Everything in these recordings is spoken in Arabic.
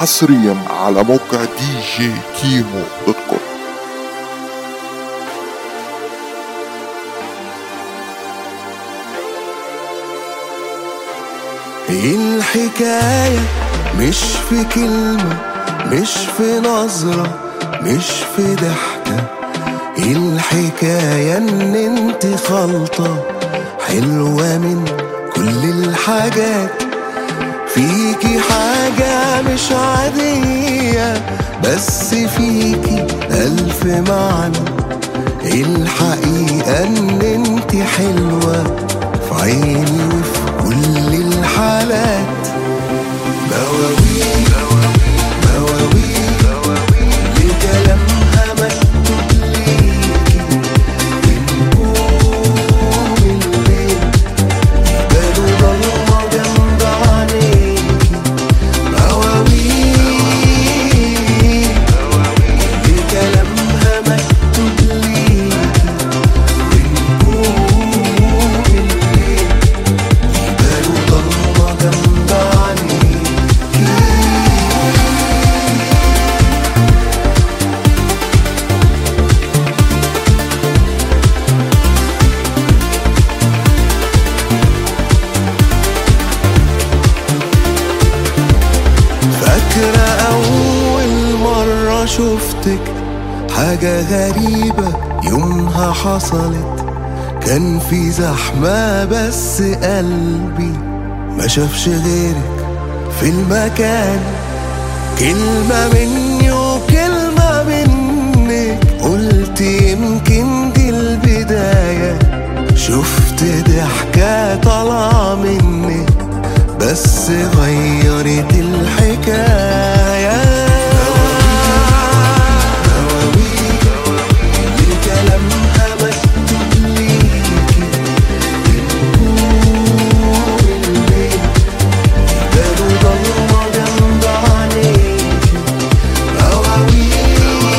حصريا على موقع دي جي كيمو دوت كوم. الحكاية مش في كلمة، مش في نظرة، مش في ضحكة. الحكاية ان انت خلطة حلوة من كل الحاجات. فيكي حاجة مش عادية، بس فيكي ألف معنى. الحقيقة ان انت حلوة في عيني وفي كل الحالات. مواويل مواويل لكلامها مكتوب ليكي. بنقوم الليل يبانوا ضلمة جنب عينيكي. مواويل لكلامها مكتوب ليكي. بنقوم الليل يبانوا ضلمة جنب عينيكي. فاكرة أول مرة شفتك حاجة غريبة يومها حصلت. كان في زحمة بس قلبي ما شافش غيرك في المكان. كلمة مني وكلمة منك، قلت يمكن دي البداية. شفت ضحكة طالعة منك بس غيرت الحكاية. مواويل لكلامها مكتوب ليكي. بنقوم الليل يبانوا ضلمة جنب عينيكي. مواويل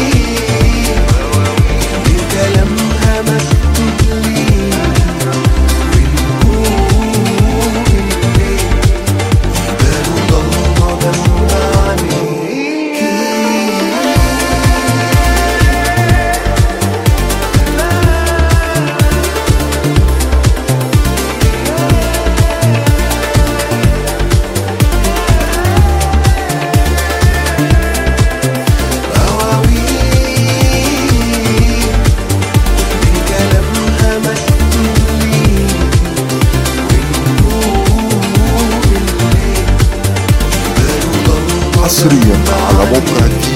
لكلامها مكتوب ليكي. حصريا على موقع دي